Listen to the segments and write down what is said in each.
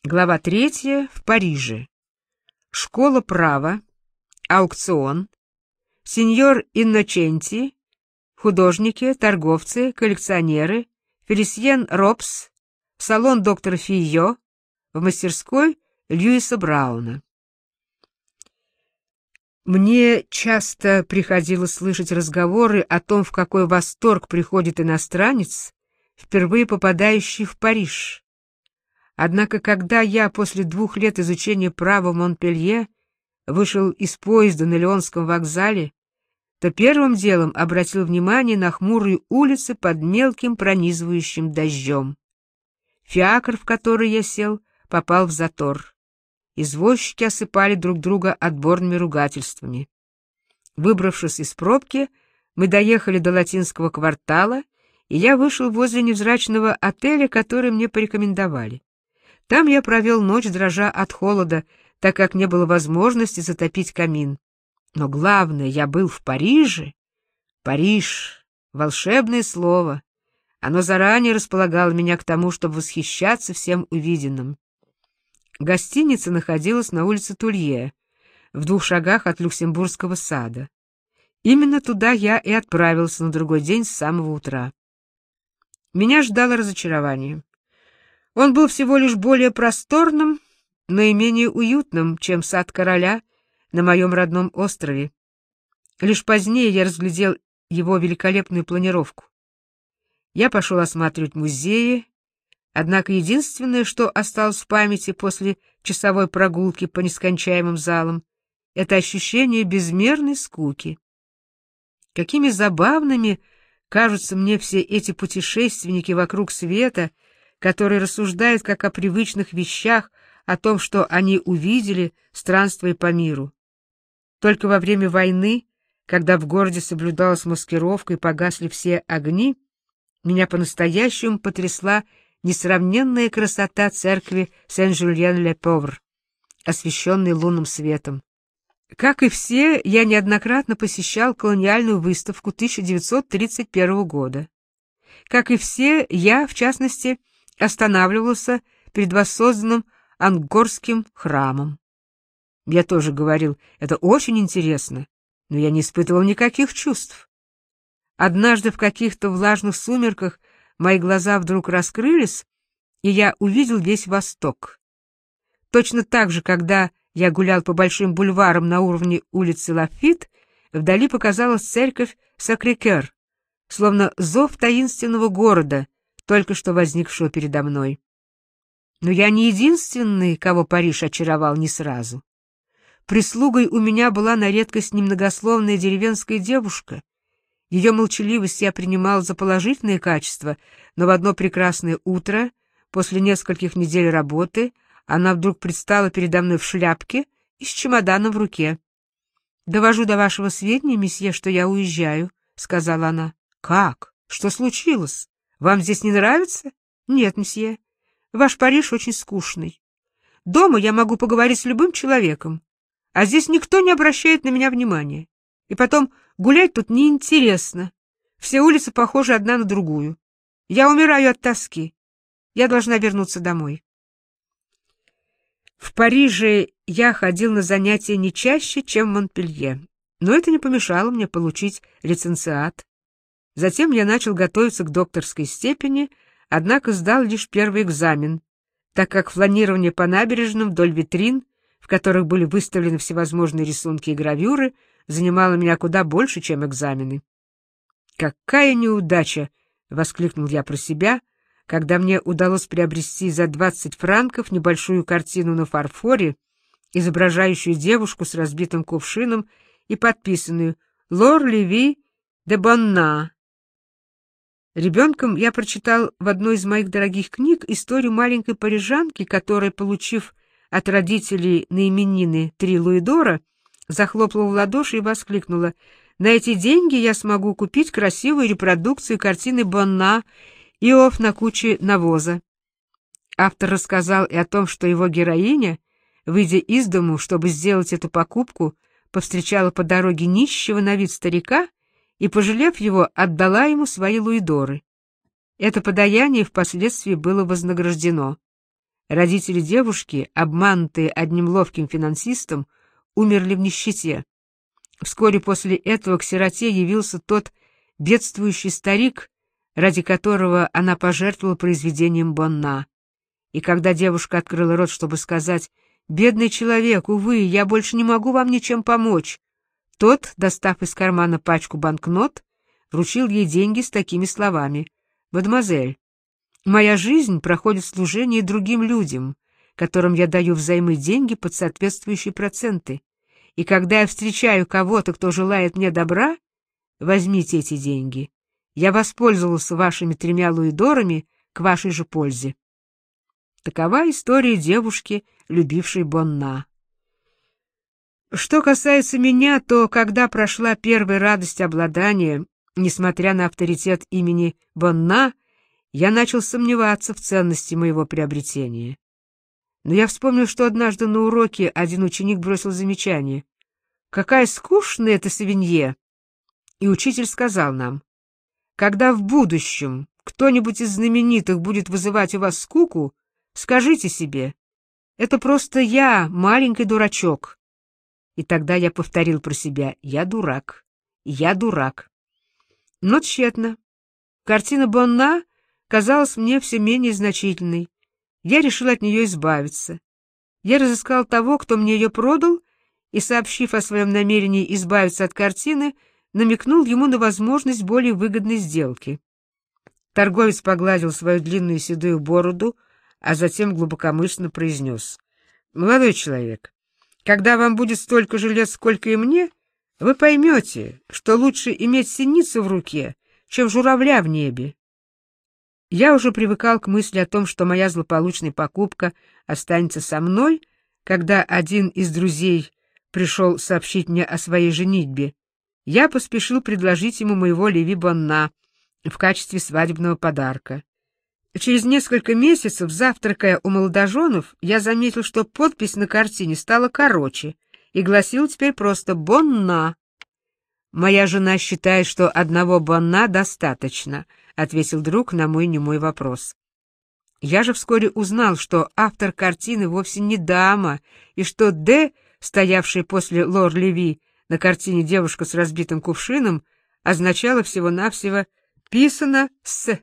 Глава 3. В Париже. Школа права. Аукцион. Сеньор Инноченти. Художники, торговцы, коллекционеры. Фелисьен Робс. Салон доктора Фийо. В мастерской Льюиса Брауна. Мне часто приходилось слышать разговоры о том, в какой восторг приходит иностранец, впервые попадающий в Париж. Однако, когда я после 2 лет изучения права в Монпелье вышел из поезда на Лионском вокзале, то первым делом обратил внимание на хмурые улицы под мелким пронизывающим дождем. Фиакр, в который я сел, попал в затор. Извозчики осыпали друг друга отборными ругательствами. Выбравшись из пробки, мы доехали до Латинского квартала, и я вышел возле невзрачного отеля, который мне порекомендовали. Там я провел ночь, дрожа от холода, так как не было возможности затопить камин. Но главное, я был в Париже. Париж — волшебное слово. Оно заранее располагало меня к тому, чтобы восхищаться всем увиденным. Гостиница находилась на улице Тулье, в 2 шагах от Люксембургского сада. Именно туда я и отправился на другой день с самого утра. Меня ждало разочарование. Он был всего лишь более просторным, но и менее уютным, чем сад короля на моем родном острове. Лишь позднее я разглядел его великолепную планировку. Я пошел осматривать музеи, однако единственное, что осталось в памяти после часовой прогулки по нескончаемым залам, это ощущение безмерной скуки. Какими забавными кажутся мне все эти путешественники вокруг света, которые рассуждают как о привычных вещах, о том, что они увидели, странствуя по миру. Только во время войны, когда в городе соблюдалась маскировка и погасли все огни, меня по-настоящему потрясла несравненная красота церкви Сен-Жюльен-ле-Повр, освещенной лунным светом. Как и все, я неоднократно посещал колониальную выставку 1931 года. Как и все, я, в частности, останавливался перед воссозданным Ангкорским храмом. Я тоже говорил, это очень интересно, но я не испытывал никаких чувств. Однажды в каких-то влажных сумерках мои глаза вдруг раскрылись, и я увидел весь Восток. Точно так же, когда я гулял по большим бульварам на уровне улицы Лафит, вдали показалась церковь Сакрэ-Кёр, словно зов таинственного города, только что возникшего передо мной. Но я не единственный, кого Париж очаровал не сразу. Прислугой у меня была на редкость немногословная деревенская девушка. Ее молчаливость я принимал за положительное качество, но в одно прекрасное утро, после нескольких недель работы, она вдруг предстала передо мной в шляпке и с чемоданом в руке. «Довожу до вашего сведения, месье, что я уезжаю», — сказала она. «Как? Что случилось? Вам здесь не нравится?» «Нет, месье. Ваш Париж очень скучный. Дома я могу поговорить с любым человеком, а здесь никто не обращает на меня внимания. И потом, гулять тут неинтересно. Все улицы похожи одна на другую. Я умираю от тоски. Я должна вернуться домой». В Париже я ходил на занятия не чаще, чем в Монпелье, но это не помешало мне получить лицензиат. Затем я начал готовиться к докторской степени, однако сдал лишь первый экзамен, так как фланирование по набережным вдоль витрин, в которых были выставлены всевозможные рисунки и гравюры, занимало меня куда больше, чем экзамены. «Какая неудача!» — воскликнул я про себя, когда мне удалось приобрести за 20 франков небольшую картину на фарфоре, изображающую девушку с разбитым кувшином и подписанную «Лор Леви де Бонна». Ребенком я прочитал в одной из моих дорогих книг историю маленькой парижанки, которая, получив от родителей на именины 3 луидора, захлопала в ладоши и воскликнула: «На эти деньги я смогу купить красивую репродукцию картины Бонна «Иов на куче навоза». Автор рассказал и о том, что его героиня, выйдя из дому, чтобы сделать эту покупку, повстречала по дороге нищего на вид старика и, пожалев его, отдала ему свои луидоры. Это подаяние впоследствии было вознаграждено. Родители девушки, обманутые одним ловким финансистом, умерли в нищете. Вскоре после этого к сироте явился тот бедствующий старик, ради которого она пожертвовала произведением Бонна. И когда девушка открыла рот, чтобы сказать: «Бедный человек, увы, я больше не могу вам ничем помочь», тот, достав из кармана пачку банкнот, вручил ей деньги с такими словами: «Мадемуазель, моя жизнь проходит в служении другим людям, которым я даю взаймы деньги под соответствующие проценты. И когда я встречаю кого-то, кто желает мне добра, возьмите эти деньги. Я воспользовался вашими 3 луидорами к вашей же пользе». Такова история девушки, любившей Бонна. Что касается меня, то когда прошла первая радость обладания, несмотря на авторитет имени Бонна, я начал сомневаться в ценности моего приобретения. Но я вспомнил, что однажды на уроке один ученик бросил замечание: «Какая скучная эта Савинье!» И учитель сказал нам: «Когда в будущем кто-нибудь из знаменитых будет вызывать у вас скуку, скажите себе: это просто я, маленький дурачок». И тогда я повторил про себя: «Я дурак, я дурак». Но тщетно. Картина Бонна казалась мне все менее значительной. Я решил от нее избавиться. Я разыскал того, кто мне ее продал, и, сообщив о своем намерении избавиться от картины, намекнул ему на возможность более выгодной сделки. Торговец погладил свою длинную седую бороду, а затем глубокомысленно произнес: «Молодой человек, когда вам будет столько же лет, сколько и мне, вы поймете, что лучше иметь синицу в руке, чем журавля в небе». Я уже привыкал к мысли о том, что моя злополучная покупка останется со мной, когда один из друзей пришел сообщить мне о своей женитьбе. Я поспешил предложить ему моего Леви Бонна в качестве свадебного подарка. Через несколько месяцев, завтракая у молодоженов, я заметил, что подпись на картине стала короче и гласила теперь просто «Бонна». «Моя жена считает, что одного Бонна достаточно», — ответил друг на мой немой вопрос. Я же вскоре узнал, что автор картины вовсе не дама, и что «Д», стоявшая после Лор-Леви на картине «Девушка с разбитым кувшином», означало всего-навсего «писано с».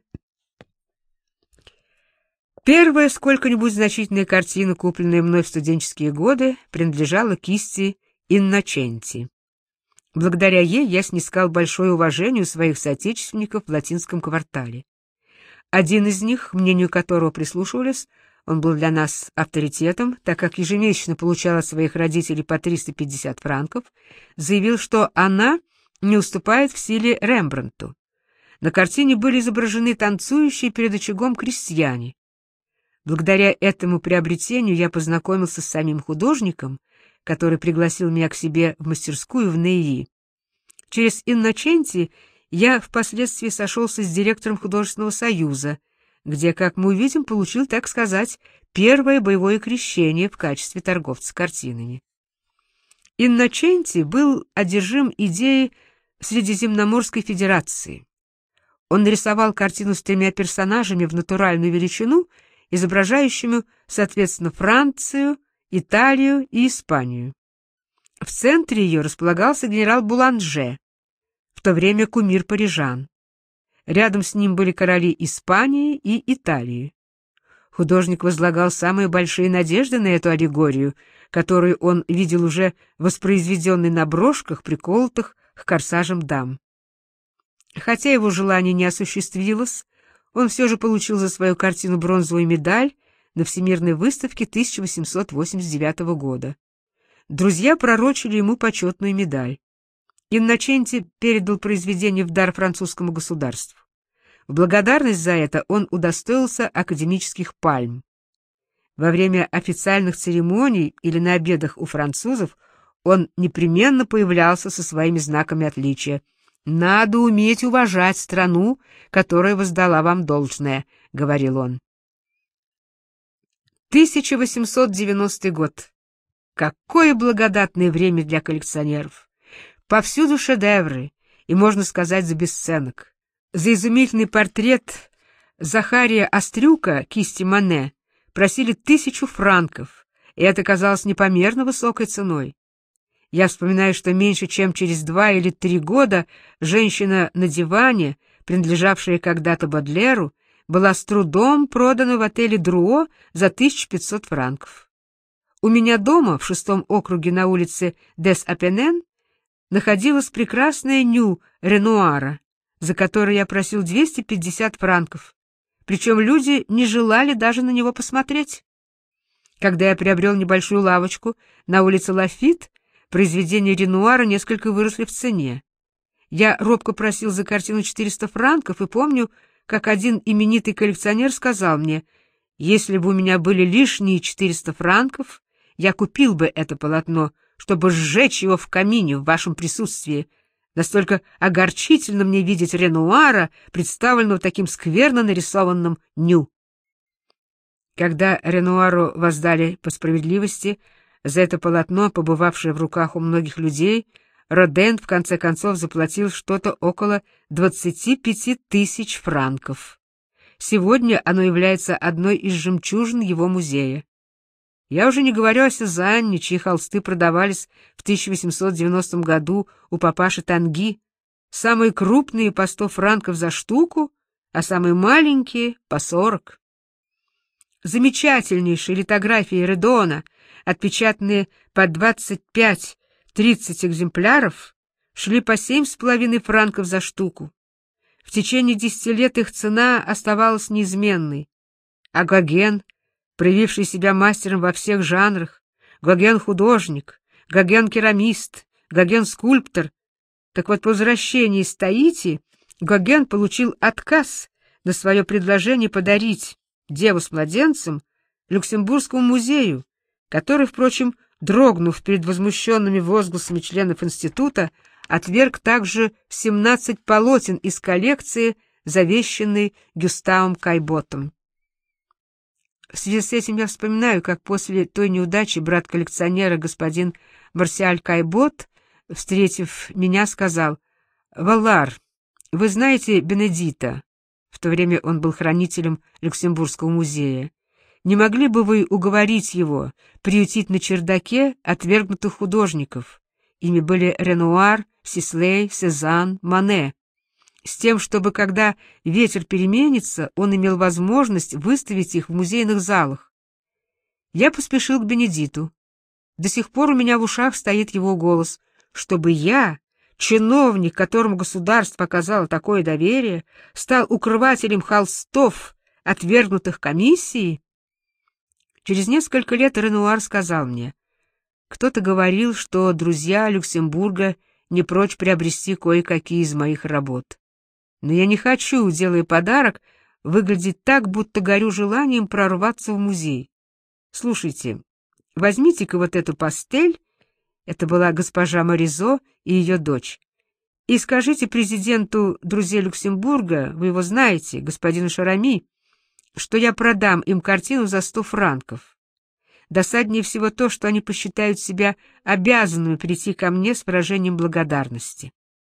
Первая сколько-нибудь значительная картина, купленная мной в студенческие годы, принадлежала кисти Инноченти. Благодаря ей я снискал большое уважение у своих соотечественников в латинском квартале. Один из них, к мнению которого прислушивались, он был для нас авторитетом, так как ежемесячно получал от своих родителей по 350 франков, заявил, что она не уступает в силе Рембрандту. На картине были изображены танцующие перед очагом крестьяне. Благодаря этому приобретению я познакомился с самим художником, который пригласил меня к себе в мастерскую в Нейи. Через Инноченти я впоследствии сошелся с директором художественного союза, где, как мы увидим, получил, так сказать, первое боевое крещение в качестве торговца картинами. Инноченти был одержим идеей Средиземноморской федерации. Он нарисовал картину с 3 персонажами в натуральную величину, изображающими, соответственно, Францию, Италию и Испанию. В центре ее располагался генерал Буланже, в то время кумир парижан. Рядом с ним были короли Испании и Италии. Художник возлагал самые большие надежды на эту аллегорию, которую он видел уже воспроизведенной на брошках, приколотых к корсажам дам. Хотя его желание не осуществилось, он все же получил за свою картину бронзовую медаль на Всемирной выставке 1889 года. Друзья пророчили ему почетную медаль. Инноченти передал произведение в дар французскому государству. В благодарность за это он удостоился академических пальм. Во время официальных церемоний или на обедах у французов он непременно появлялся со своими знаками отличия. «Надо уметь уважать страну, которая воздала вам должное», — говорил он. 1890 год. Какое благодатное время для коллекционеров! Повсюду шедевры, и, можно сказать, за бесценок. За изумительный портрет Захария Острюка кисти Мане просили 1000 франков, и это казалось непомерно высокой ценой. Я вспоминаю, что меньше чем через 2 или 3 года женщина на диване, принадлежавшая когда-то Бодлеру, была с трудом продана в отеле Друо за 1500 франков. У меня дома, в 6-м округе на улице Дес-Апенен, находилась прекрасная ню Ренуара, за которую я просил 250 франков, причем люди не желали даже на него посмотреть. Когда я приобрел небольшую лавочку на улице Лафит, произведения Ренуара несколько выросли в цене. Я робко просил за картину 400 франков и помню, как один именитый коллекционер сказал мне: «Если бы у меня были лишние 400 франков, я купил бы это полотно, чтобы сжечь его в камине в вашем присутствии. Настолько огорчительно мне видеть Ренуара, представленного таким скверно нарисованным ню». Когда Ренуару воздали по справедливости за это полотно, побывавшее в руках у многих людей, Роден в конце концов заплатил что-то около 25 000 франков. Сегодня оно является одной из жемчужин его музея. Я уже не говорю о Сезанне, чьи холсты продавались в 1890 году у папаши Танги, самые крупные по 100 франков за штуку, а самые маленькие по 40. Замечательнейшие литографии Редона, отпечатанные по 25-30 экземпляров, шли по 7,5 франков за штуку. В течение 10 лет их цена оставалась неизменной. А Гоген, проявивший себя мастером во всех жанрах, Гоген-художник, Гоген-керамист, Гоген-скульптор, так вот по возвращении из Таити Гоген получил отказ на свое предложение подарить деву с младенцем Люксембургскому музею, который, впрочем, дрогнув перед возмущенными возгласами членов института, отверг также 17 полотен из коллекции, завещанной Гюставом Кайботом. В связи с этим я вспоминаю, как после той неудачи брат коллекционера господин Марсиаль Кайбот, встретив меня, сказал: «Валар, вы знаете Бенедита?» В то время он был хранителем Люксембургского музея. «Не могли бы вы уговорить его приютить на чердаке отвергнутых художников?» Ими были Ренуар, Сислей, Сезанн, Мане, с тем, чтобы, когда ветер переменится, он имел возможность выставить их в музейных залах. Я поспешил к Бенедиту. До сих пор у меня в ушах стоит его голос, чтобы я, чиновник, которому государство показало такое доверие, стал укрывателем холстов, отвергнутых комиссией. Через несколько лет Ренуар сказал мне: «Кто-то говорил, что друзья Люксембурга не прочь приобрести кое-какие из моих работ. Но я не хочу, делая подарок, выглядеть так, будто горю желанием прорваться в музей. Слушайте, возьмите-ка вот эту пастель», это была госпожа Моризо и ее дочь, «и скажите президенту друзей Люксембурга, вы его знаете, господину Шарами, что я продам им картину за 100 франков. Досаднее всего то, что они посчитают себя обязанными прийти ко мне с выражением благодарности».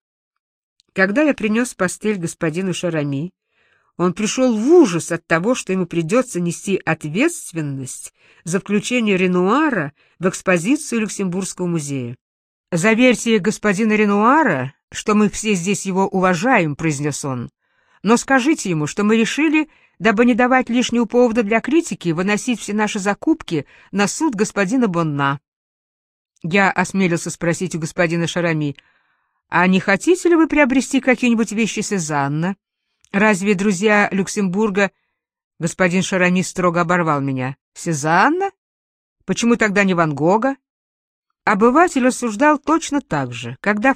Когда я принес пастель господину Шарами, он пришел в ужас от того, что ему придется нести ответственность за включение Ренуара в экспозицию Люксембургского музея. «Заверьте господина Ренуара, что мы все здесь его уважаем», — произнес он. «Но скажите ему, что мы решили, дабы не давать лишнего повода для критики, выносить все наши закупки на суд господина Бонна». Я осмелился спросить у господина Шарами: «А не хотите ли вы приобрести какие-нибудь вещи Сезанна? Разве друзья Люксембурга...» Господин Шарами строго оборвал меня. «Сезанна? Почему тогда не Ван Гога?» Обыватель рассуждал точно так же. Когда в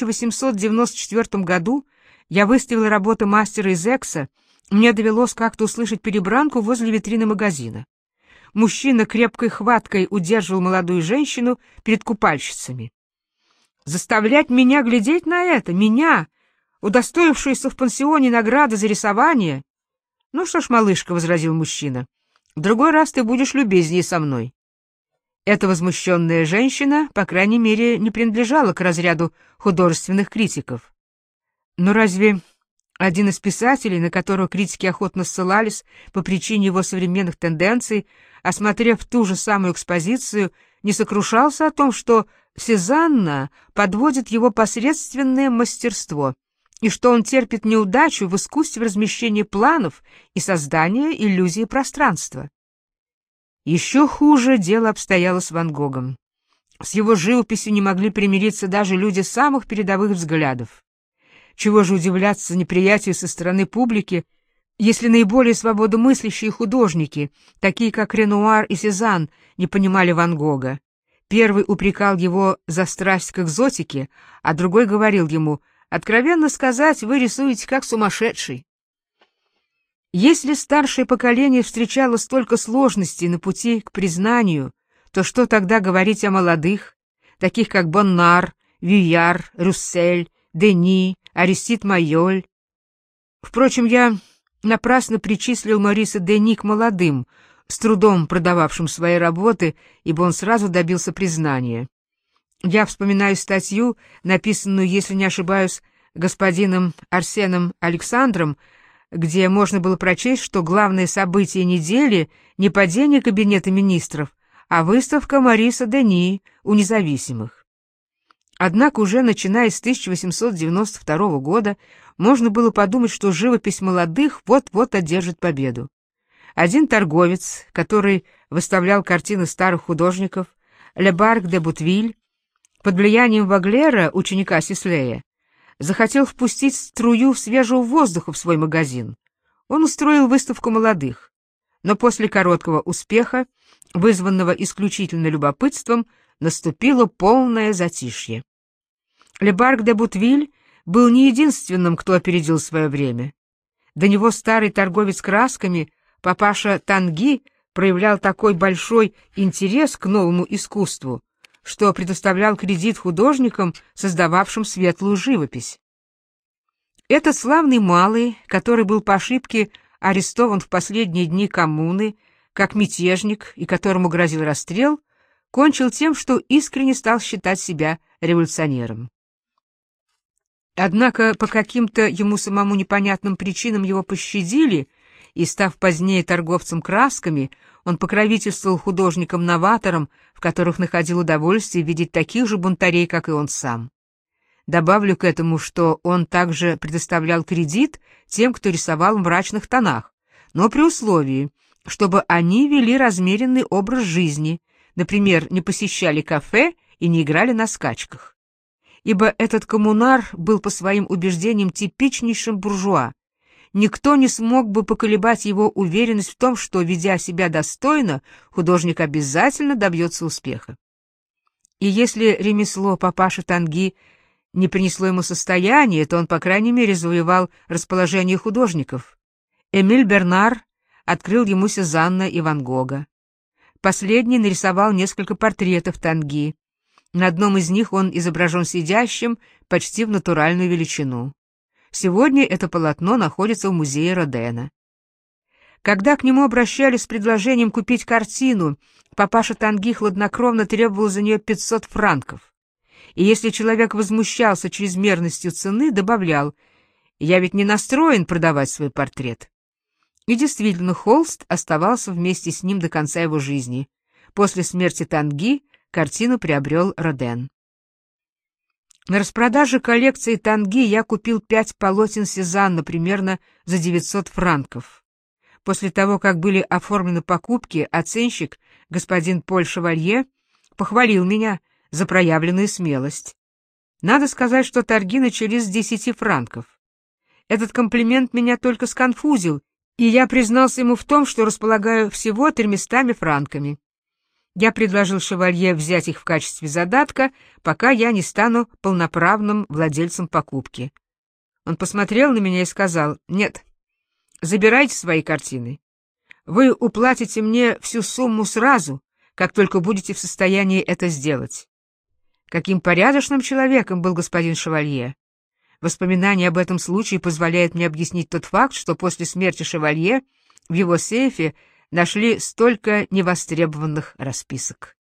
1894 году я выставил работы мастера из Экса, мне довелось как-то услышать перебранку возле витрины магазина. Мужчина крепкой хваткой удерживал молодую женщину перед купальщицами. Заставлять меня глядеть на это, меня, удостоившуюся в пансионе награды за рисование? «Ну что ж, малышка», — возразил мужчина, — «в другой раз ты будешь любезнее со мной». Эта возмущенная женщина, по крайней мере, не принадлежала к разряду художественных критиков. Но разве Один из писателей, на которого критики охотно ссылались по причине его современных тенденций, осмотрев ту же самую экспозицию, не сокрушался о том, что Сезанна подводит его посредственное мастерство, и что он терпит неудачу в искусстве размещения планов и создания иллюзии пространства. Еще хуже дело обстояло с Ван Гогом. С его живописью не могли примириться даже люди самых передовых взглядов. Чего же удивляться неприятию со стороны публики, если наиболее свободомыслящие художники, такие как Ренуар и Сезанн, не понимали Ван Гога. Первый упрекал его за страсть к экзотике, а другой говорил ему: «Откровенно сказать, вы рисуете как сумасшедший». Если старшее поколение встречало столько сложностей на пути к признанию, то что тогда говорить о молодых, таких как Боннар, Вюяр, Руссель, Дени, Аристид Майоль? Впрочем, я напрасно причислил Мориса Дени к молодым, с трудом продававшим свои работы, ибо он сразу добился признания. Я вспоминаю статью, написанную, если не ошибаюсь, господином Арсеном Александром, где можно было прочесть, что главное событие недели не падение кабинета министров, а выставка Мориса Дени у независимых. Однако уже начиная с 1892 года можно было подумать, что живопись молодых вот-вот одержит победу. Один торговец, который выставлял картины старых художников, Лебарк де Бутвиль, под влиянием Ваглера, ученика Сислея, захотел впустить струю свежего воздуха в свой магазин. Он устроил выставку молодых, но после короткого успеха, вызванного исключительно любопытством, наступило полное затишье. Лебарк де Бутвиль был не единственным, кто опередил свое время. До него старый торговец красками, папаша Танги, проявлял такой большой интерес к новому искусству, что предоставлял кредит художникам, создававшим светлую живопись. Этот славный малый, который был по ошибке арестован в последние дни коммуны, как мятежник и которому грозил расстрел, кончил тем, что искренне стал считать себя революционером. Однако по каким-то ему самому непонятным причинам его пощадили, и, став позднее торговцем красками, он покровительствовал художникам-новаторам, в которых находил удовольствие видеть таких же бунтарей, как и он сам. Добавлю к этому, что он также предоставлял кредит тем, кто рисовал в мрачных тонах, но при условии, чтобы они вели размеренный образ жизни, например, не посещали кафе и не играли на скачках. Ибо этот коммунар был по своим убеждениям типичнейшим буржуа. Никто не смог бы поколебать его уверенность в том, что, ведя себя достойно, художник обязательно добьется успеха. И если ремесло папаши Танги не принесло ему состояния, то он, по крайней мере, завоевал расположение художников. Эмиль Бернар открыл ему Сезанна и Ван Гога. Последний нарисовал несколько портретов Танги. На одном из них он изображен сидящим почти в натуральную величину. Сегодня это полотно находится в музее Родена. Когда к нему обращались с предложением купить картину, папаша Танги хладнокровно требовал за нее 500 франков. И если человек возмущался чрезмерностью цены, добавлял: «Я ведь не настроен продавать свой портрет». И действительно, холст оставался вместе с ним до конца его жизни. После смерти Танги картину приобрел Роден. На распродаже коллекции Танги я купил 5 полотен Сезанна примерно за 900 франков. После того, как были оформлены покупки, оценщик, господин Поль Шевалье, похвалил меня за проявленную смелость. Надо сказать, что торги начались с 10 франков. Этот комплимент меня только сконфузил, и я признался ему в том, что располагаю всего 300 франками. Я предложил Шевалье взять их в качестве задатка, пока я не стану полноправным владельцем покупки. Он посмотрел на меня и сказал: «Нет, забирайте свои картины. Вы уплатите мне всю сумму сразу, как только будете в состоянии это сделать». Каким порядочным человеком был господин Шевалье. Воспоминание об этом случае позволяет мне объяснить тот факт, что после смерти Шевалье в его сейфе нашли столько невостребованных расписок.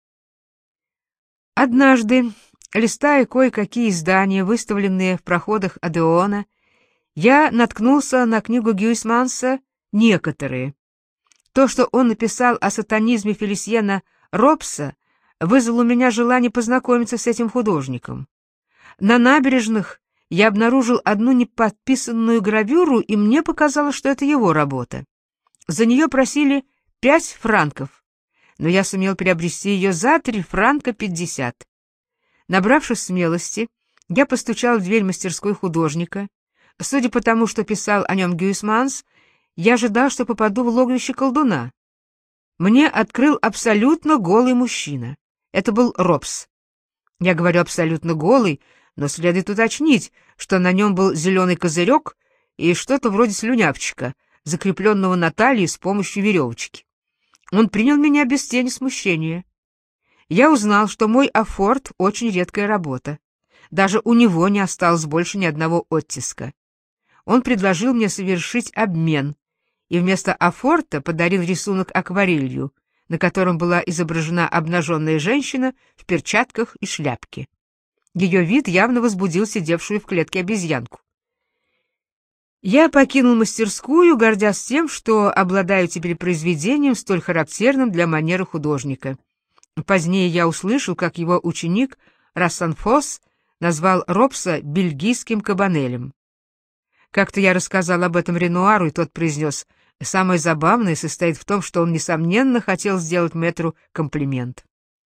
Однажды, листая кое-какие издания, выставленные в проходах Одеона, я наткнулся на книгу Гюйсманса «Некоторые». То, что он написал о сатанизме Фелисьена Робса, вызвало у меня желание познакомиться с этим художником. На набережных я обнаружил одну неподписанную гравюру, и мне показалось, что это его работа. За нее просили 5 франков, но я сумел приобрести ее за 3 франка 50. Набравшись смелости, я постучал в дверь мастерской художника. Судя по тому, что писал о нем Гюйсманс, я ожидал, что попаду в логовище колдуна. Мне открыл абсолютно голый мужчина. Это был Робс. Я говорю абсолютно голый, но следует уточнить, что на нем был зеленый козырек и что-то вроде слюнявчика, закрепленного на талии с помощью веревочки. Он принял меня без тени смущения. Я узнал, что мой афорт — очень редкая работа. Даже у него не осталось больше ни одного оттиска. Он предложил мне совершить обмен, и вместо афорта подарил рисунок акварелью, на котором была изображена обнаженная женщина в перчатках и шляпке. Ее вид явно возбудил сидевшую в клетке обезьянку. Я покинул мастерскую, гордясь тем, что обладаю теперь произведением, столь характерным для манеры художника. Позднее я услышал, как его ученик Рассанфос назвал Робса бельгийским кабанелем. Как-то я рассказал об этом Ренуару, и тот произнес: «Самое забавное состоит в том, что он, несомненно, хотел сделать мэтру комплимент».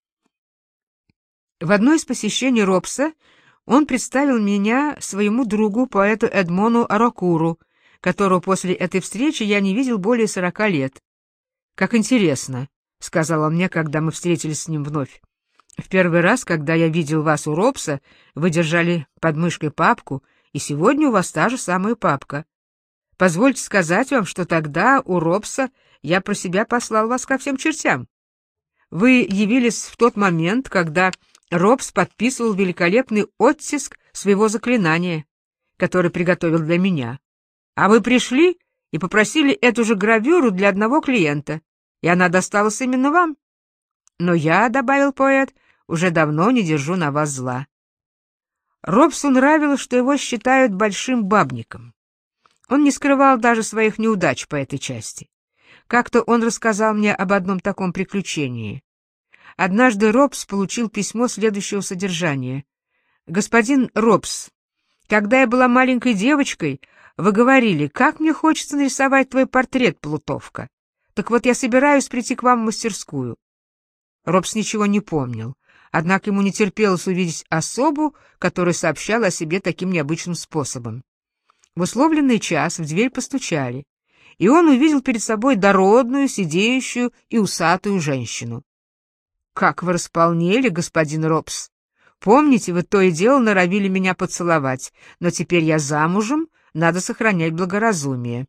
В одно из посещений Робса он представил меня своему другу, поэту Эдмону Аракуру, которого после этой встречи я не видел более 40 лет. «Как интересно», — сказал он мне, когда мы встретились с ним вновь. «В первый раз, когда я видел вас у Робса, вы держали под мышкой папку, и сегодня у вас та же самая папка. Позвольте сказать вам, что тогда у Робса я про себя послал вас ко всем чертям. Вы явились в тот момент, когда Робс подписывал великолепный оттиск своего заклинания, который приготовил для меня. А вы пришли и попросили эту же гравюру для одного клиента, и она досталась именно вам. Но я, — добавил поэт, — уже давно не держу на вас зла». Робсу нравилось, что его считают большим бабником. Он не скрывал даже своих неудач по этой части. Как-то он рассказал мне об одном таком приключении. Однажды Робс получил письмо следующего содержания. «Господин Робс, когда я была маленькой девочкой, вы говорили, как мне хочется нарисовать твой портрет, Плутовка. Так вот, я собираюсь прийти к вам в мастерскую». Робс ничего не помнил, однако ему не терпелось увидеть особу, которая сообщала о себе таким необычным способом. В условленный час в дверь постучали, и он увидел перед собой дородную, сидеющую и усатую женщину. «Как вы располнели, господин Робс! Помните, вы то и дело норовили меня поцеловать, но теперь я замужем, надо сохранять благоразумие».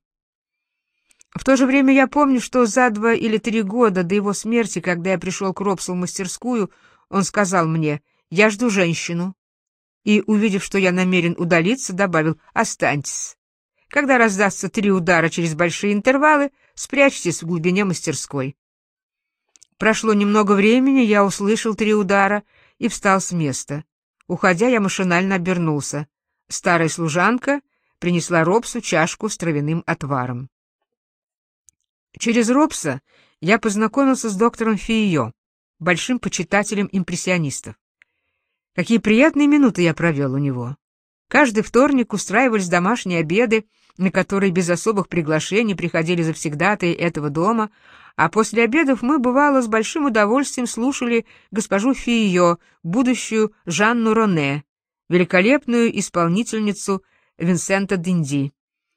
В то же время я помню, что за 2 или 3 года до его смерти, когда я пришел к Робсу в мастерскую, он сказал мне: «Я жду женщину». И, увидев, что я намерен удалиться, добавил: «Останьтесь. Когда раздастся 3 удара через большие интервалы, спрячьтесь в глубине мастерской». Прошло немного времени, я услышал 3 удара и встал с места. Уходя, я машинально обернулся. Старая служанка принесла Робсу чашку с травяным отваром. Через Робса я познакомился с доктором Фийо, большим почитателем импрессионистов. Какие приятные минуты я провел у него. Каждый вторник устраивались домашние обеды, на которые без особых приглашений приходили завсегдатаи этого дома, а после обедов мы, бывало, с большим удовольствием слушали госпожу Фийо, будущую Жанну Роне, великолепную исполнительницу Винсента Д'Инди.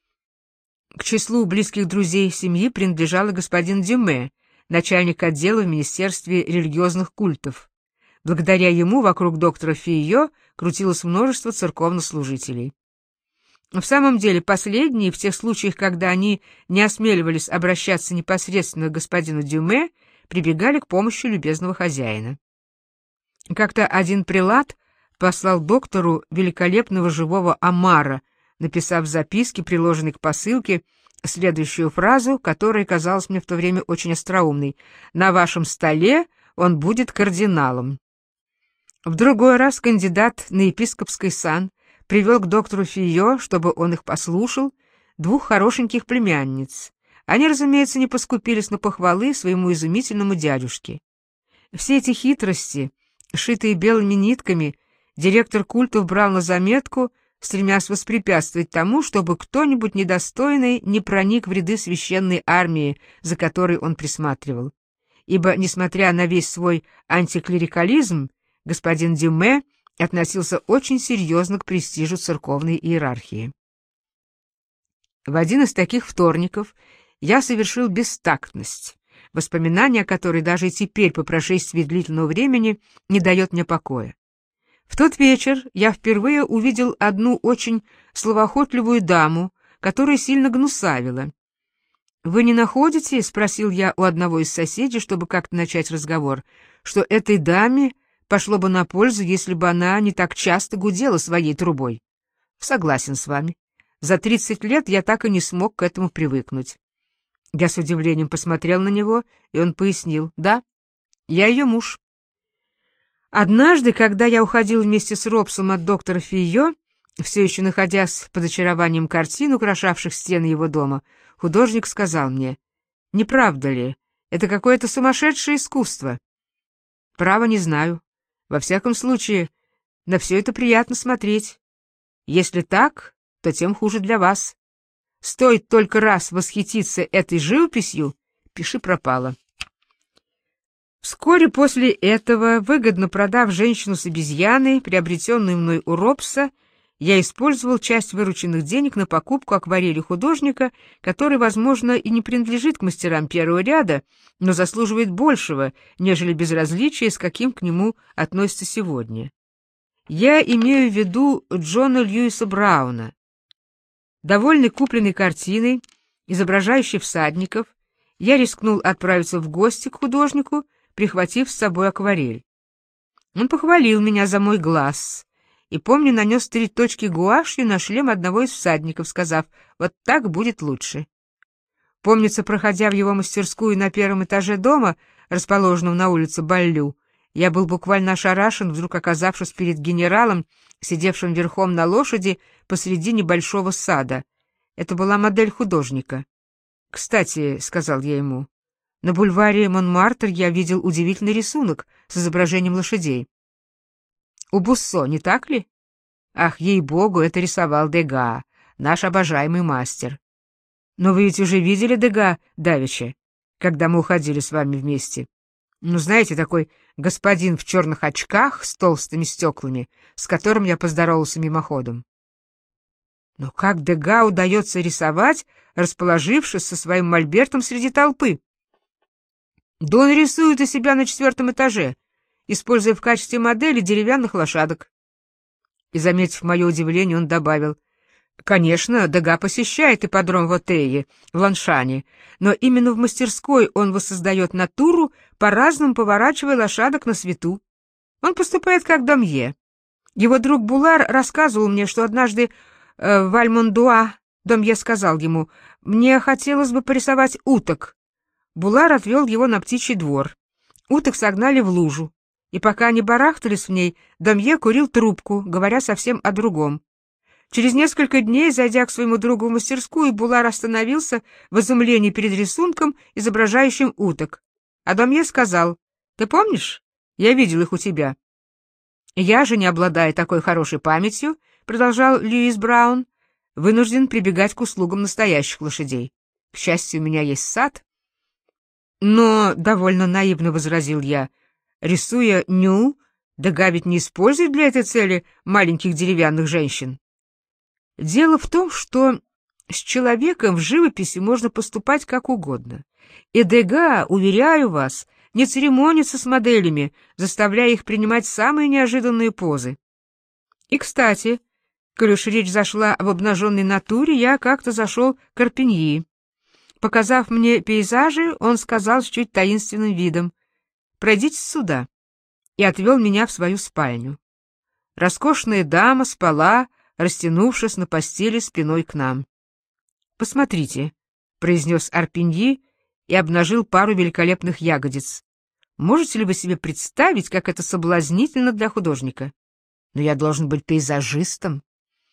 К числу близких друзей семьи принадлежал и господин Дюме, начальник отдела в Министерстве религиозных культов. Благодаря ему вокруг доктора Фийо крутилось множество церковнослужителей. В самом деле, последние, в тех случаях, когда они не осмеливались обращаться непосредственно к господину Дюме, прибегали к помощи любезного хозяина. Как-то один прелат послал доктору великолепного живого омара, написав в записке, приложенной к посылке, следующую фразу, которая казалась мне в то время очень остроумной: «На вашем столе он будет кардиналом». В другой раз кандидат на епископский сан привел к доктору Фийо, чтобы он их послушал, двух хорошеньких племянниц. Они, разумеется, не поскупились на похвалы своему изумительному дядюшке. Все эти хитрости, шитые белыми нитками, директор культов брал на заметку, стремясь воспрепятствовать тому, чтобы кто-нибудь недостойный не проник в ряды священной армии, за которой он присматривал. Ибо, несмотря на весь свой антиклерикализм, господин Дюме относился очень серьезно к престижу церковной иерархии. В один из таких вторников я совершил бестактность, воспоминание о которой даже теперь, по прошествии длительного времени, не дает мне покоя. В тот вечер я впервые увидел одну очень словоохотливую даму, которая сильно гнусавила. «Вы не находите, — спросил я у одного из соседей, чтобы как-то начать разговор, — что этой даме пошло бы на пользу, если бы она не так часто гудела своей трубой?» «Согласен с вами. За 30 лет я так и не смог к этому привыкнуть». Я с удивлением посмотрел на него, и он пояснил: «Да, я ее муж». Однажды, когда я уходил вместе с Робсом от доктора Фийо, все еще находясь под очарованием картин, украшавших стены его дома, художник сказал мне: «Не правда ли, это какое-то сумасшедшее искусство?» «Право не знаю. Во всяком случае, на все это приятно смотреть. Если так, то тем хуже для вас. Стоит только раз восхититься этой живописью, пиши пропало». Вскоре после этого, выгодно продав женщину с обезьяной, приобретенную мной у Робса, я использовал часть вырученных денег на покупку акварели художника, который, возможно, и не принадлежит к мастерам первого ряда, но заслуживает большего, нежели безразличие, с каким к нему относятся сегодня. Я имею в виду Джона Льюиса Брауна. Довольный купленной картиной, изображающей всадников, я рискнул отправиться в гости к художнику, прихватив с собой акварель. Он похвалил меня за мой глаз и, помню, нанес 3 точки гуашью на шлем одного из всадников, сказав: «Вот так будет лучше». Помнится, проходя в его мастерскую на 1-м этаже дома, расположенном на улице Баллю, я был буквально ошарашен, вдруг оказавшись перед генералом, сидевшим верхом на лошади посреди небольшого сада. Это была модель художника. «Кстати, — сказал я ему, — на бульваре Монмартр я видел удивительный рисунок с изображением лошадей». «У Буссо, не так ли?» «Ах, ей-богу, это рисовал Дега, наш обожаемый мастер». «Но вы ведь уже видели Дега давеча, когда мы уходили с вами вместе? Ну, знаете, такой господин в черных очках с толстыми стеклами, с которым я поздоровался мимоходом». «Но как Дега удается рисовать, расположившись со своим мольбертом среди толпы?» «Да он рисует у себя на 4-м этаже, используя в качестве модели деревянных лошадок». И, заметив мое удивление, он добавил: «Конечно, Дега посещает ипподром в Отее, в Ланшане, но именно в мастерской он воссоздает натуру, по-разному поворачивая лошадок на свету. Он поступает как Домье. Его друг Булар рассказывал мне, что однажды в Альмондуа Домье сказал ему: «Мне хотелось бы порисовать уток». Булар отвел его на птичий двор. Уток согнали в лужу, и пока они барахтались в ней, Домье курил трубку, говоря совсем о другом. Через несколько дней, зайдя к своему другу в мастерскую, Булар остановился в изумлении перед рисунком, изображающим уток. А Домье сказал: «Ты помнишь? Я видел их у тебя». «Я же, не обладая такой хорошей памятью, — продолжал Льюис Браун, — вынужден прибегать к услугам настоящих лошадей. К счастью, у меня есть сад». «Но, — довольно наивно возразил я, — рисуя ню, Дега ведь не использует для этой цели маленьких деревянных женщин». Дело в том, что с человеком в живописи можно поступать как угодно. И Дега, уверяю вас, не церемонится с моделями, заставляя их принимать самые неожиданные позы. И, кстати, коль уж речь зашла об обнаженной натуре, я как-то зашел к Арпиньи. Показав мне пейзажи, он сказал с чуть таинственным видом: «Пройдите сюда», и отвел меня в свою спальню. Роскошная дама спала, растянувшись на постели спиной к нам. «Посмотрите», — произнес Арпиньи и обнажил пару великолепных ягодиц. «Можете ли вы себе представить, как это соблазнительно для художника? Но я должен быть пейзажистом».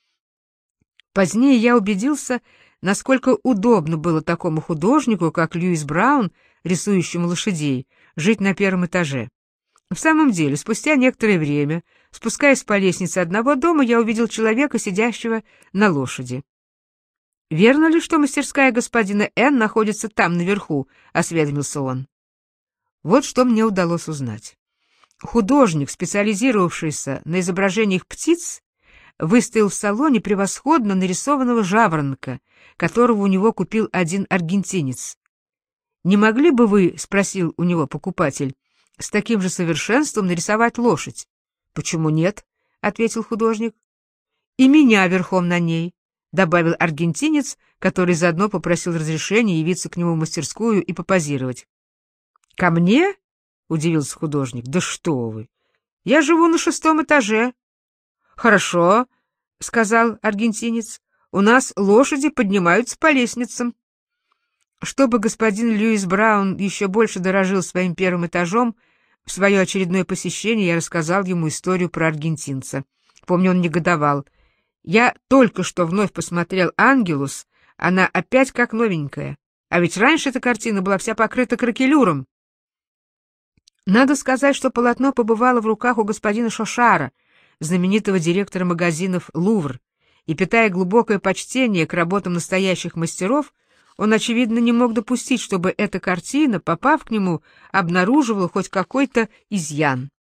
Позднее я убедился, насколько удобно было такому художнику, как Льюис Браун, рисующему лошадей, жить на первом этаже. В самом деле, спустя некоторое время, спускаясь по лестнице одного дома, я увидел человека, сидящего на лошади. «Верно ли, что мастерская господина Н. находится там, наверху?» — осведомился он. Вот что мне удалось узнать. Художник, специализировавшийся на изображениях птиц, выставил в салоне превосходно нарисованного жаворонка, которого у него купил один аргентинец. «Не могли бы вы, — спросил у него покупатель, — с таким же совершенством нарисовать лошадь?» «Почему нет?» — ответил художник. «И меня верхом на ней», — добавил аргентинец, который заодно попросил разрешения явиться к нему в мастерскую и попозировать. «Ко мне?» — удивился художник. «Да что вы! Я живу на 6-м этаже». «Хорошо», — сказал аргентинец. «У нас лошади поднимаются по лестницам». Чтобы господин Льюис Браун еще больше дорожил своим первым этажом, в свое очередное посещение я рассказал ему историю про аргентинца. Помню, он негодовал. «Я только что вновь посмотрел «Ангелус», она опять как новенькая. А ведь раньше эта картина была вся покрыта кракелюром». Надо сказать, что полотно побывало в руках у господина Шошара, знаменитого директора магазинов «Лувр», и, питая глубокое почтение к работам настоящих мастеров, он, очевидно, не мог допустить, чтобы эта картина, попав к нему, обнаруживала хоть какой-то изъян.